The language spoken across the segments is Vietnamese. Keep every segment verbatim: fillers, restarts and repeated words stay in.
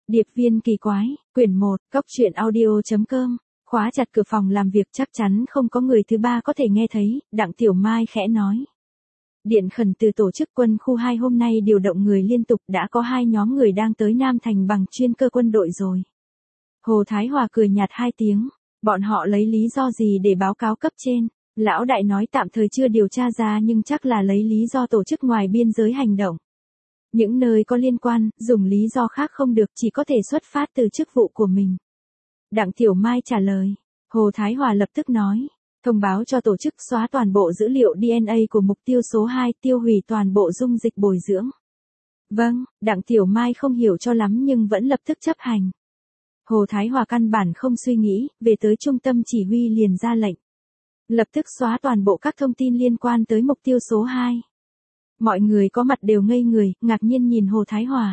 Điệp viên kỳ quái, quyển một, cốc truyện audio.com, khóa chặt cửa phòng làm việc chắc chắn không có người thứ ba có thể nghe thấy, Đặng Tiểu Mai khẽ nói. Điện khẩn từ tổ chức quân khu hai hôm nay điều động người liên tục đã có hai nhóm người đang tới Nam Thành bằng chuyên cơ quân đội rồi. Hồ Thái Hòa cười nhạt hai tiếng, bọn họ lấy lý do gì để báo cáo cấp trên, lão đại nói tạm thời chưa điều tra ra nhưng chắc là lấy lý do tổ chức ngoài biên giới hành động. Những nơi có liên quan, dùng lý do khác không được chỉ có thể xuất phát từ chức vụ của mình. Đặng Tiểu Mai trả lời, Hồ Thái Hòa lập tức nói, thông báo cho tổ chức xóa toàn bộ dữ liệu đê en a của mục tiêu số hai, tiêu hủy toàn bộ dung dịch bồi dưỡng. Vâng, Đặng Tiểu Mai không hiểu cho lắm nhưng vẫn lập tức chấp hành. Hồ Thái Hòa căn bản không suy nghĩ, về tới trung tâm chỉ huy liền ra lệnh. Lập tức xóa toàn bộ các thông tin liên quan tới mục tiêu số hai. Mọi người có mặt đều ngây người, ngạc nhiên nhìn Hồ Thái Hòa.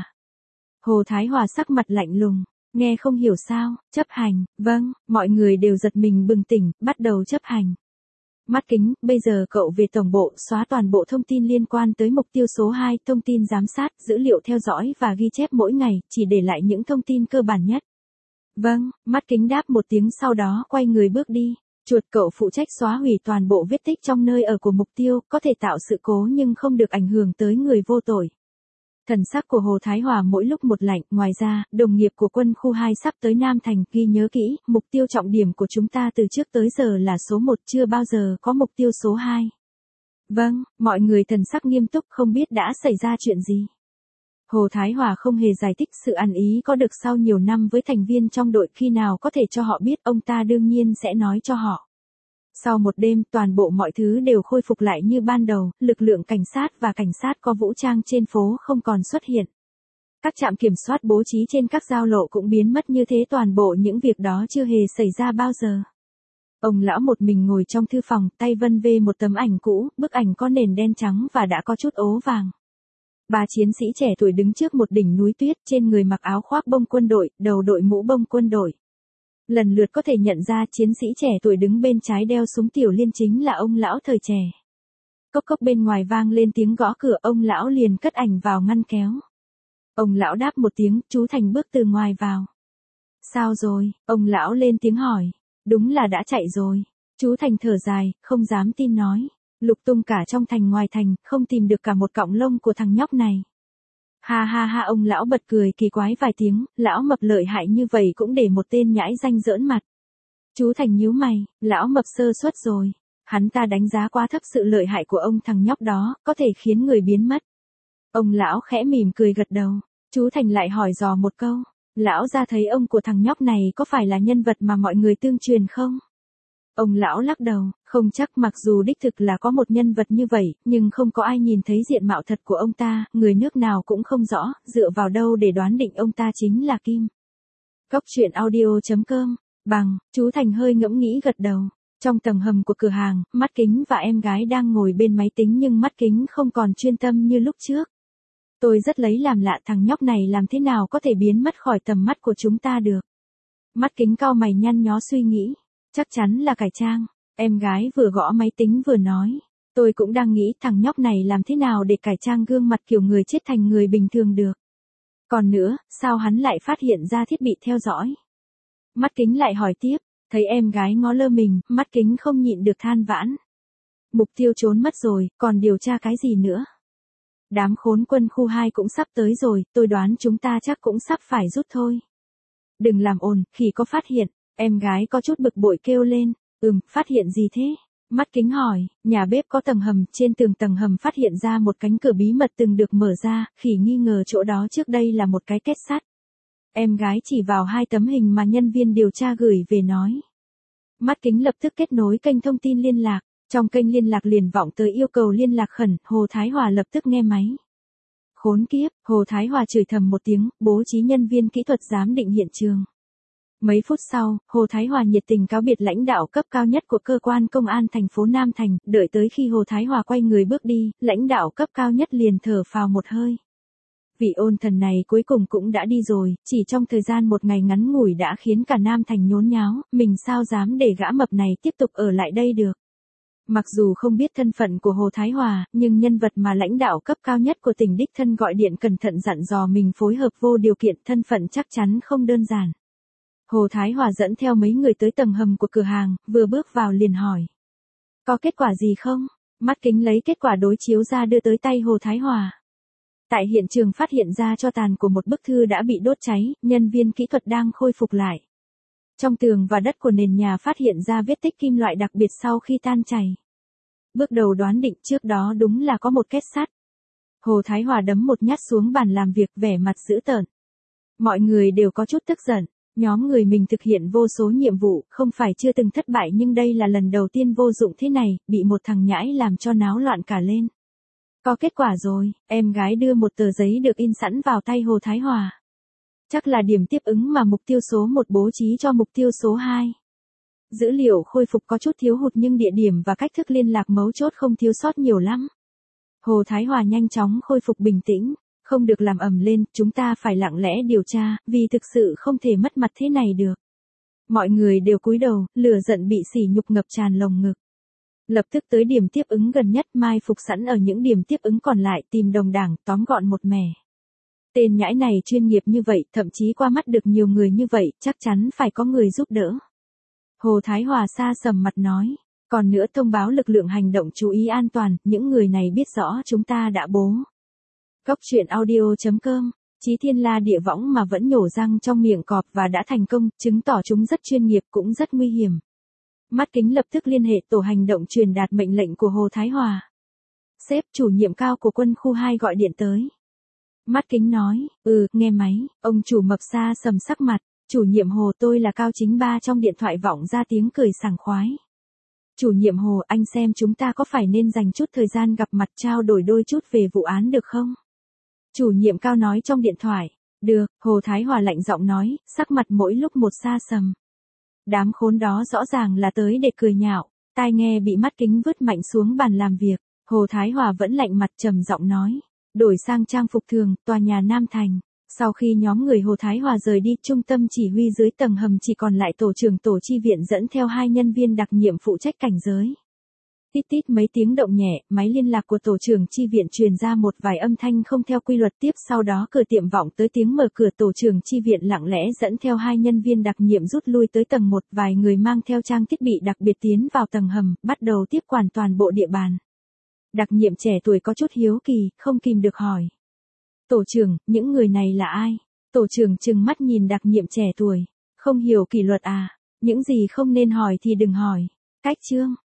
Hồ Thái Hòa sắc mặt lạnh lùng, nghe không hiểu sao, chấp hành, vâng, mọi người đều giật mình bừng tỉnh, bắt đầu chấp hành. Mắt Kính, bây giờ cậu về tổng bộ, xóa toàn bộ thông tin liên quan tới mục tiêu số hai, thông tin giám sát, dữ liệu theo dõi và ghi chép mỗi ngày, chỉ để lại những thông tin cơ bản nhất. Vâng, Mắt Kính đáp một tiếng sau đó quay người bước đi. Chuột cậu phụ trách xóa hủy toàn bộ vết tích trong nơi ở của mục tiêu, có thể tạo sự cố nhưng không được ảnh hưởng tới người vô tội. Thần sắc của Hồ Thái Hòa mỗi lúc một lạnh, ngoài ra, đồng nghiệp của quân khu hai sắp tới Nam Thành, ghi nhớ kỹ, mục tiêu trọng điểm của chúng ta từ trước tới giờ là số một, chưa bao giờ có mục tiêu số hai. Vâng, mọi người thần sắc nghiêm túc không biết đã xảy ra chuyện gì. Hồ Thái Hòa không hề giải thích sự ăn ý có được sau nhiều năm với thành viên trong đội, khi nào có thể cho họ biết ông ta đương nhiên sẽ nói cho họ. Sau một đêm toàn bộ mọi thứ đều khôi phục lại như ban đầu, lực lượng cảnh sát và cảnh sát có vũ trang trên phố không còn xuất hiện. Các trạm kiểm soát bố trí trên các giao lộ cũng biến mất như thế, toàn bộ những việc đó chưa hề xảy ra bao giờ. Ông lão một mình ngồi trong thư phòng, tay vân vê một tấm ảnh cũ, bức ảnh có nền đen trắng và đã có chút ố vàng. Ba chiến sĩ trẻ tuổi đứng trước một đỉnh núi tuyết, trên người mặc áo khoác bông quân đội, đầu đội mũ bông quân đội. Lần lượt có thể nhận ra chiến sĩ trẻ tuổi đứng bên trái đeo súng tiểu liên chính là ông lão thời trẻ. Cốc cốc bên ngoài vang lên tiếng gõ cửa, ông lão liền cất ảnh vào ngăn kéo. Ông lão đáp một tiếng, chú Thành bước từ ngoài vào. Sao rồi, ông lão lên tiếng hỏi. Đúng là đã chạy rồi. Chú Thành thở dài, không dám tin nói. Lục tung cả trong thành ngoài thành, không tìm được cả một cọng lông của thằng nhóc này. Ha ha ha, ông lão bật cười kỳ quái vài tiếng, lão mập lợi hại như vậy cũng để một tên nhãi danh giỡn mặt. Chú Thành nhíu mày, lão mập sơ suất rồi. Hắn ta đánh giá quá thấp sự lợi hại của ông thằng nhóc đó, có thể khiến người biến mất. Ông lão khẽ mỉm cười gật đầu, chú Thành lại hỏi dò một câu. Lão ra thấy ông của thằng nhóc này có phải là nhân vật mà mọi người tương truyền không? Ông lão lắc đầu, không chắc, mặc dù đích thực là có một nhân vật như vậy, nhưng không có ai nhìn thấy diện mạo thật của ông ta, người nước nào cũng không rõ, dựa vào đâu để đoán định ông ta chính là Kim. Cốc truyện audio.com, bằng, chú Thành hơi ngẫm nghĩ gật đầu. Trong tầng hầm của cửa hàng, Mắt Kính và em gái đang ngồi bên máy tính nhưng Mắt Kính không còn chuyên tâm như lúc trước. Tôi rất lấy làm lạ, thằng nhóc này làm thế nào có thể biến mất khỏi tầm mắt của chúng ta được. Mắt Kính cau mày nhăn nhó suy nghĩ. Chắc chắn là cải trang, em gái vừa gõ máy tính vừa nói. Tôi cũng đang nghĩ thằng nhóc này làm thế nào để cải trang gương mặt kiểu người chết thành người bình thường được. Còn nữa, sao hắn lại phát hiện ra thiết bị theo dõi? Mắt Kính lại hỏi tiếp, thấy em gái ngó lơ mình, Mắt Kính không nhịn được than vãn. Mục tiêu trốn mất rồi, còn điều tra cái gì nữa? Đám khốn quân khu hai cũng sắp tới rồi, tôi đoán chúng ta chắc cũng sắp phải rút thôi. Đừng làm ồn, khi có phát hiện. Em gái có chút bực bội kêu lên, ừm, phát hiện gì thế? Mắt Kính hỏi, nhà bếp có tầng hầm, trên tường tầng hầm phát hiện ra một cánh cửa bí mật từng được mở ra, Khỉ nghi ngờ chỗ đó trước đây là một cái kết sắt. Em gái chỉ vào hai tấm hình mà nhân viên điều tra gửi về nói. Mắt Kính lập tức kết nối kênh thông tin liên lạc, trong kênh liên lạc liền vọng tới yêu cầu liên lạc khẩn, Hồ Thái Hòa lập tức nghe máy. Khốn kiếp, Hồ Thái Hòa chửi thầm một tiếng, bố trí nhân viên kỹ thuật giám định hiện trường. Mấy phút sau, Hồ Thái Hòa nhiệt tình cáo biệt lãnh đạo cấp cao nhất của cơ quan công an thành phố Nam Thành, đợi tới khi Hồ Thái Hòa quay người bước đi, lãnh đạo cấp cao nhất liền thở phào một hơi. Vị ôn thần này cuối cùng cũng đã đi rồi, chỉ trong thời gian một ngày ngắn ngủi đã khiến cả Nam Thành nhốn nháo, mình sao dám để gã mập này tiếp tục ở lại đây được. Mặc dù không biết thân phận của Hồ Thái Hòa, nhưng nhân vật mà lãnh đạo cấp cao nhất của tỉnh đích thân gọi điện cẩn thận dặn dò mình phối hợp vô điều kiện, thân phận chắc chắn không đơn giản. Hồ Thái Hòa dẫn theo mấy người tới tầng hầm của cửa hàng, vừa bước vào liền hỏi. Có kết quả gì không? Mắt kính lấy kết quả đối chiếu ra đưa tới tay Hồ Thái Hòa. Tại hiện trường phát hiện ra tro tàn của một bức thư đã bị đốt cháy, nhân viên kỹ thuật đang khôi phục lại. Trong tường và đất của nền nhà phát hiện ra vết tích kim loại đặc biệt sau khi tan chảy. Bước đầu đoán định trước đó đúng là có một kết sắt. Hồ Thái Hòa đấm một nhát xuống bàn làm việc, vẻ mặt dữ tợn. Mọi người đều có chút tức giận. Nhóm người mình thực hiện vô số nhiệm vụ, không phải chưa từng thất bại nhưng đây là lần đầu tiên vô dụng thế này, bị một thằng nhãi làm cho náo loạn cả lên. Có kết quả rồi, em gái đưa một tờ giấy được in sẵn vào tay Hồ Thái Hòa. Chắc là điểm tiếp ứng mà mục tiêu số một bố trí cho mục tiêu số hai. Dữ liệu khôi phục có chút thiếu hụt nhưng địa điểm và cách thức liên lạc mấu chốt không thiếu sót nhiều lắm. Hồ Thái Hòa nhanh chóng khôi phục bình tĩnh. Không được làm ầm lên, chúng ta phải lặng lẽ điều tra, vì thực sự không thể mất mặt thế này được. Mọi người đều cúi đầu, lửa giận bị sỉ nhục ngập tràn lồng ngực. Lập tức tới điểm tiếp ứng gần nhất, mai phục sẵn ở những điểm tiếp ứng còn lại, tìm đồng đảng, tóm gọn một mẻ. Tên nhãi này chuyên nghiệp như vậy, thậm chí qua mắt được nhiều người như vậy, chắc chắn phải có người giúp đỡ. Hồ Thái Hòa xa sầm mặt nói. Còn nữa thông báo lực lượng hành động chú ý an toàn, những người này biết rõ chúng ta đã bố. Cốc truyện audio chấm com, Chí Thiên La địa võng mà vẫn nhổ răng trong miệng cọp và đã thành công, chứng tỏ chúng rất chuyên nghiệp cũng rất nguy hiểm. Mắt kính lập tức liên hệ tổ hành động truyền đạt mệnh lệnh của Hồ Thái Hòa. Sếp, chủ nhiệm cao của quân khu hai gọi điện tới. Mắt kính nói, ừ, nghe máy, ông chủ mập xa sầm sắc mặt, chủ nhiệm Hồ, tôi là Cao Chính Ba. Trong điện thoại vọng ra tiếng cười sảng khoái. Chủ nhiệm Hồ, anh xem chúng ta có phải nên dành chút thời gian gặp mặt trao đổi đôi chút về vụ án được không? Chủ nhiệm Cao nói trong điện thoại. Được, Hồ Thái Hòa lạnh giọng nói, sắc mặt mỗi lúc một xa sầm. Đám khốn đó rõ ràng là tới để cười nhạo, tai nghe bị mắt kính vứt mạnh xuống bàn làm việc. Hồ Thái Hòa vẫn lạnh mặt trầm giọng nói, đổi sang trang phục thường, tòa nhà Nam Thành. Sau khi nhóm người Hồ Thái Hòa rời đi, trung tâm chỉ huy dưới tầng hầm chỉ còn lại tổ trưởng tổ chi viện dẫn theo hai nhân viên đặc nhiệm phụ trách cảnh giới. Tít tít mấy tiếng động nhẹ, máy liên lạc của tổ trưởng chi viện truyền ra một vài âm thanh không theo quy luật, tiếp sau đó cửa tiệm vọng tới tiếng mở cửa. Tổ trưởng chi viện lặng lẽ dẫn theo hai nhân viên đặc nhiệm rút lui tới tầng một, vài người mang theo trang thiết bị đặc biệt tiến vào tầng hầm, bắt đầu tiếp quản toàn bộ địa bàn. Đặc nhiệm trẻ tuổi có chút hiếu kỳ, không kìm được hỏi. Tổ trưởng, những người này là ai? Tổ trưởng trừng mắt nhìn đặc nhiệm trẻ tuổi. Không hiểu kỷ luật à? Những gì không nên hỏi thì đừng hỏi. Cách chương.